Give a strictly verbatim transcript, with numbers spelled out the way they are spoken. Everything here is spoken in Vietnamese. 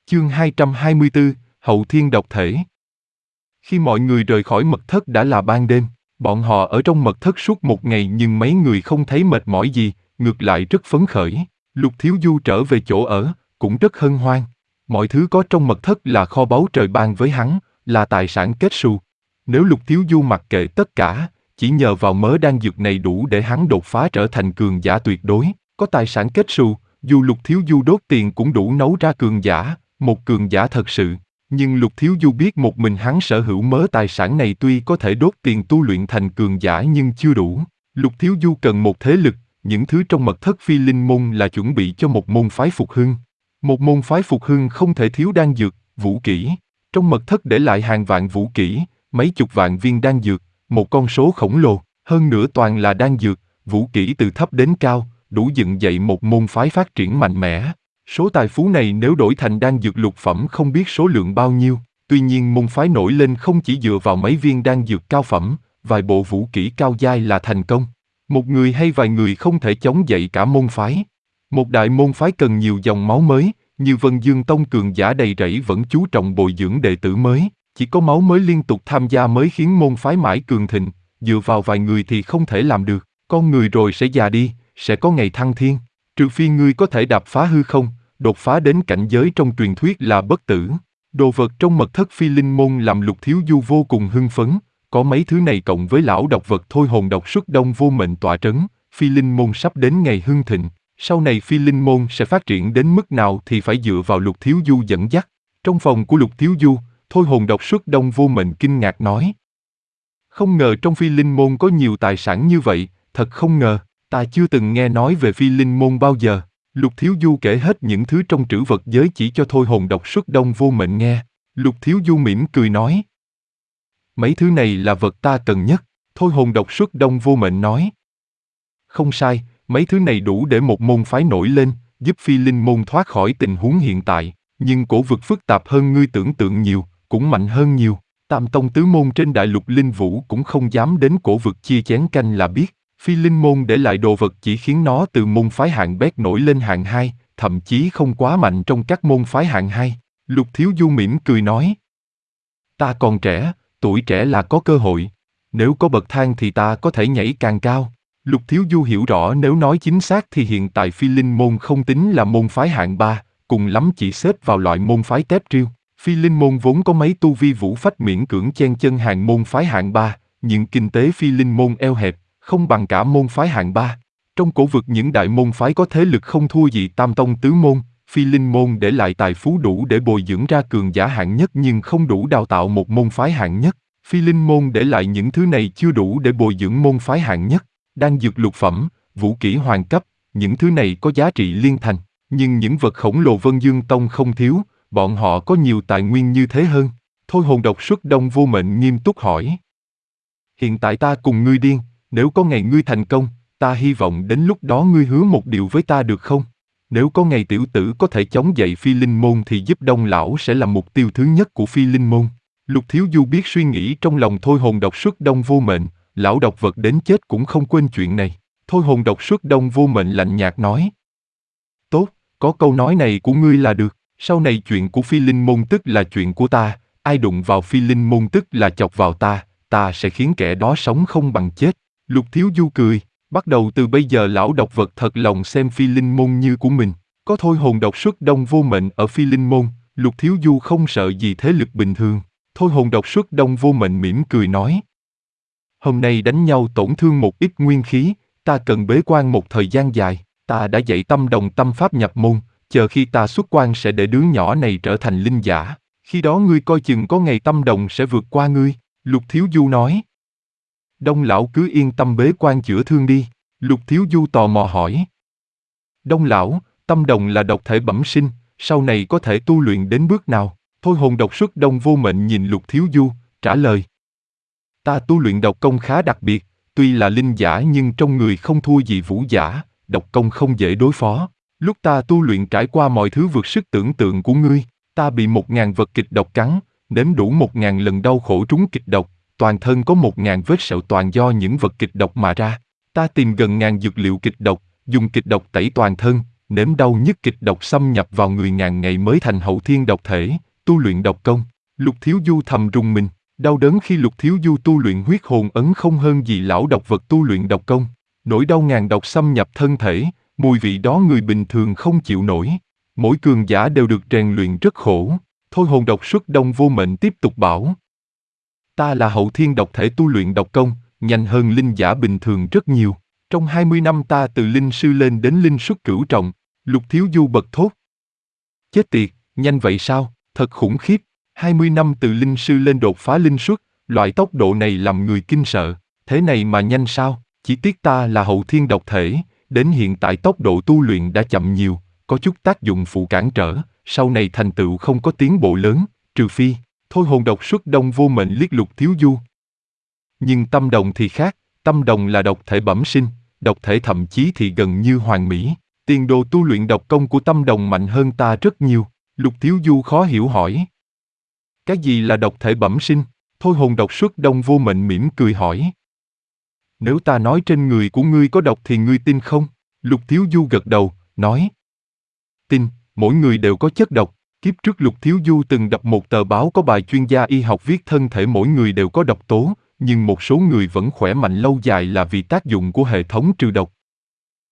Chương hai trăm hai mươi tư, Hậu Thiên Độc Thể. Khi mọi người rời khỏi mật thất đã là ban đêm, bọn họ ở trong mật thất suốt một ngày nhưng mấy người không thấy mệt mỏi gì, ngược lại rất phấn khởi. Lục Thiếu Du trở về chỗ ở, cũng rất hân hoan. Mọi thứ có trong mật thất là kho báu trời ban với hắn, là tài sản kết xù. Nếu Lục Thiếu Du mặc kệ tất cả, chỉ nhờ vào mớ đan dược này đủ để hắn đột phá trở thành cường giả tuyệt đối. Có tài sản kết xù, dù Lục Thiếu Du đốt tiền cũng đủ nấu ra cường giả, một cường giả thật sự. Nhưng Lục Thiếu Du biết một mình hắn sở hữu mớ tài sản này tuy có thể đốt tiền tu luyện thành cường giả nhưng chưa đủ. Lục Thiếu Du cần một thế lực, những thứ trong mật thất Phi Linh Môn là chuẩn bị cho một môn phái phục hưng. Một môn phái phục hưng không thể thiếu đan dược, vũ kỹ. Trong mật thất để lại hàng vạn vũ kỹ, mấy chục vạn viên đan dược, một con số khổng lồ, hơn nữa toàn là đan dược, vũ kỹ từ thấp đến cao, đủ dựng dậy một môn phái phát triển mạnh mẽ. Số tài phú này nếu đổi thành đan dược lục phẩm không biết số lượng bao nhiêu, tuy nhiên môn phái nổi lên không chỉ dựa vào mấy viên đan dược cao phẩm, vài bộ vũ kỹ cao giai là thành công. Một người hay vài người không thể chống dậy cả môn phái. Một đại môn phái cần nhiều dòng máu mới, như Vân Dương Tông cường giả đầy rẫy vẫn chú trọng bồi dưỡng đệ tử mới, chỉ có máu mới liên tục tham gia mới khiến môn phái mãi cường thịnh, dựa vào vài người thì không thể làm được, con người rồi sẽ già đi, sẽ có ngày thăng thiên, trừ phi ngươi có thể đạp phá hư không, đột phá đến cảnh giới trong truyền thuyết là bất tử. Đồ vật trong mật thất Phi Linh Môn làm Lục Thiếu Du vô cùng hưng phấn, có mấy thứ này cộng với lão độc vật thôi hồn độc xuất đông vô mệnh tọa trấn, Phi Linh Môn sắp đến ngày hưng thịnh. Sau này Phi Linh Môn sẽ phát triển đến mức nào thì phải dựa vào Lục Thiếu Du dẫn dắt. Trong phòng của Lục Thiếu Du, thôi hồn độc xuất đông vô mệnh kinh ngạc nói: không ngờ trong Phi Linh Môn có nhiều tài sản như vậy, thật không ngờ, ta chưa từng nghe nói về Phi Linh Môn bao giờ. Lục Thiếu Du kể hết những thứ trong trữ vật giới chỉ cho thôi hồn độc xuất đông vô mệnh nghe. Lục Thiếu Du mỉm cười nói: mấy thứ này là vật ta cần nhất. Thôi hồn độc xuất đông vô mệnh nói: không sai, mấy thứ này đủ để một môn phái nổi lên, giúp Phi Linh Môn thoát khỏi tình huống hiện tại. Nhưng cổ vực phức tạp hơn ngươi tưởng tượng nhiều, cũng mạnh hơn nhiều. Tam tông tứ môn trên đại lục linh vũ cũng không dám đến cổ vực chia chén canh là biết. Phi Linh Môn để lại đồ vật chỉ khiến nó từ môn phái hạng bét nổi lên hạng hai, thậm chí không quá mạnh trong các môn phái hạng hai. Lục Thiếu Du mỉm cười nói: ta còn trẻ, tuổi trẻ là có cơ hội. Nếu có bậc thang thì ta có thể nhảy càng cao. Lục Thiếu Du hiểu rõ nếu nói chính xác thì hiện tại Phi Linh Môn không tính là môn phái hạng ba, cùng lắm chỉ xếp vào loại môn phái tép riêu. Phi Linh Môn vốn có mấy tu vi vũ phách miễn cưỡng chen chân hàng môn phái hạng ba, nhưng kinh tế Phi Linh Môn eo hẹp, không bằng cả môn phái hạng ba. Trong cổ vực những đại môn phái có thế lực không thua gì tam tông tứ môn, Phi Linh Môn để lại tài phú đủ để bồi dưỡng ra cường giả hạng nhất nhưng không đủ đào tạo một môn phái hạng nhất. Phi Linh Môn để lại những thứ này chưa đủ để bồi dưỡng môn phái hạng nhất. Đan dược lục phẩm, vũ kỹ hoàng cấp, những thứ này có giá trị liên thành. Nhưng những vật khổng lồ Vân Dương Tông không thiếu, bọn họ có nhiều tài nguyên như thế hơn. Thôi hồn độc xuất đông vô mệnh nghiêm túc hỏi: hiện tại ta cùng ngươi điên, nếu có ngày ngươi thành công, ta hy vọng đến lúc đó ngươi hứa một điều với ta được không? Nếu có ngày tiểu tử có thể chống dậy Phi Linh Môn thì giúp Đông lão sẽ là mục tiêu thứ nhất của Phi Linh Môn. Lục Thiếu Du biết suy nghĩ trong lòng thôi hồn độc xuất đông vô mệnh, lão độc vật đến chết cũng không quên chuyện này. Thôi hồn độc xuất đông vô mệnh lạnh nhạt nói: tốt, có câu nói này của ngươi là được. Sau này chuyện của Phi Linh Môn tức là chuyện của ta, ai đụng vào Phi Linh Môn tức là chọc vào ta, ta sẽ khiến kẻ đó sống không bằng chết. Lục Thiếu Du cười: bắt đầu từ bây giờ lão độc vật thật lòng xem Phi Linh Môn như của mình. Có thôi hồn độc xuất đông vô mệnh ở Phi Linh Môn, Lục Thiếu Du không sợ gì thế lực bình thường. Thôi hồn độc xuất đông vô mệnh mỉm cười nói: hôm nay đánh nhau tổn thương một ít nguyên khí, ta cần bế quan một thời gian dài. Ta đã dạy tâm đồng tâm pháp nhập môn, chờ khi ta xuất quan sẽ để đứa nhỏ này trở thành linh giả. Khi đó ngươi coi chừng có ngày tâm đồng sẽ vượt qua ngươi. Lục Thiếu Du nói. Đông lão cứ yên tâm bế quan chữa thương đi. Lục Thiếu Du tò mò hỏi. Đông lão, tâm đồng là độc thể bẩm sinh, sau này có thể tu luyện đến bước nào? Thôi hồn độc xuất đông vô mệnh nhìn Lục Thiếu Du, trả lời. Ta tu luyện độc công khá đặc biệt, tuy là linh giả nhưng trong người không thua gì vũ giả, độc công không dễ đối phó. Lúc ta tu luyện trải qua mọi thứ vượt sức tưởng tượng của ngươi, ta bị một ngàn vật kịch độc cắn, nếm đủ một ngàn lần đau khổ trúng kịch độc, toàn thân có một ngàn vết sẹo toàn do những vật kịch độc mà ra. Ta tìm gần ngàn dược liệu kịch độc, dùng kịch độc tẩy toàn thân, nếm đau nhất kịch độc xâm nhập vào người ngàn ngày mới thành hậu thiên độc thể, tu luyện độc công. Lục Thiếu Du thầm rùng mình, đau đớn khi Lục Thiếu Du tu luyện huyết hồn ấn không hơn gì lão độc vật tu luyện độc công. Nỗi đau ngàn độc xâm nhập thân thể, mùi vị đó người bình thường không chịu nổi. Mỗi cường giả đều được rèn luyện rất khổ. Thôi hồn độc xuất đông vô mệnh tiếp tục bảo. Ta là hậu thiên độc thể tu luyện độc công, nhanh hơn linh giả bình thường rất nhiều. Trong hai mươi năm ta từ linh sư lên đến linh xuất cửu trọng, Lục Thiếu Du bật thốt. Chết tiệt, nhanh vậy sao, thật khủng khiếp. hai mươi năm từ linh sư lên đột phá linh xuất, loại tốc độ này làm người kinh sợ. Thế này mà nhanh sao, chỉ tiếc ta là hậu thiên độc thể, đến hiện tại tốc độ tu luyện đã chậm nhiều, có chút tác dụng phụ cản trở, sau này thành tựu không có tiến bộ lớn, trừ phi, thôi hồn độc xuất đông vô mệnh liếc Lục Thiếu Du. Nhưng tâm đồng thì khác, tâm đồng là độc thể bẩm sinh, độc thể thậm chí thì gần như hoàn mỹ. Tiền đồ tu luyện độc công của tâm đồng mạnh hơn ta rất nhiều. Lục Thiếu Du khó hiểu hỏi. Cái gì là độc thể bẩm sinh? Thôi hồn độc xuất đông vô mệnh mỉm cười hỏi. Nếu ta nói trên người của ngươi có độc thì ngươi tin không? Lục Thiếu Du gật đầu, nói. Tin, mỗi người đều có chất độc. Kiếp trước Lục Thiếu Du từng đọc một tờ báo có bài chuyên gia y học viết thân thể mỗi người đều có độc tố, nhưng một số người vẫn khỏe mạnh lâu dài là vì tác dụng của hệ thống trừ độc.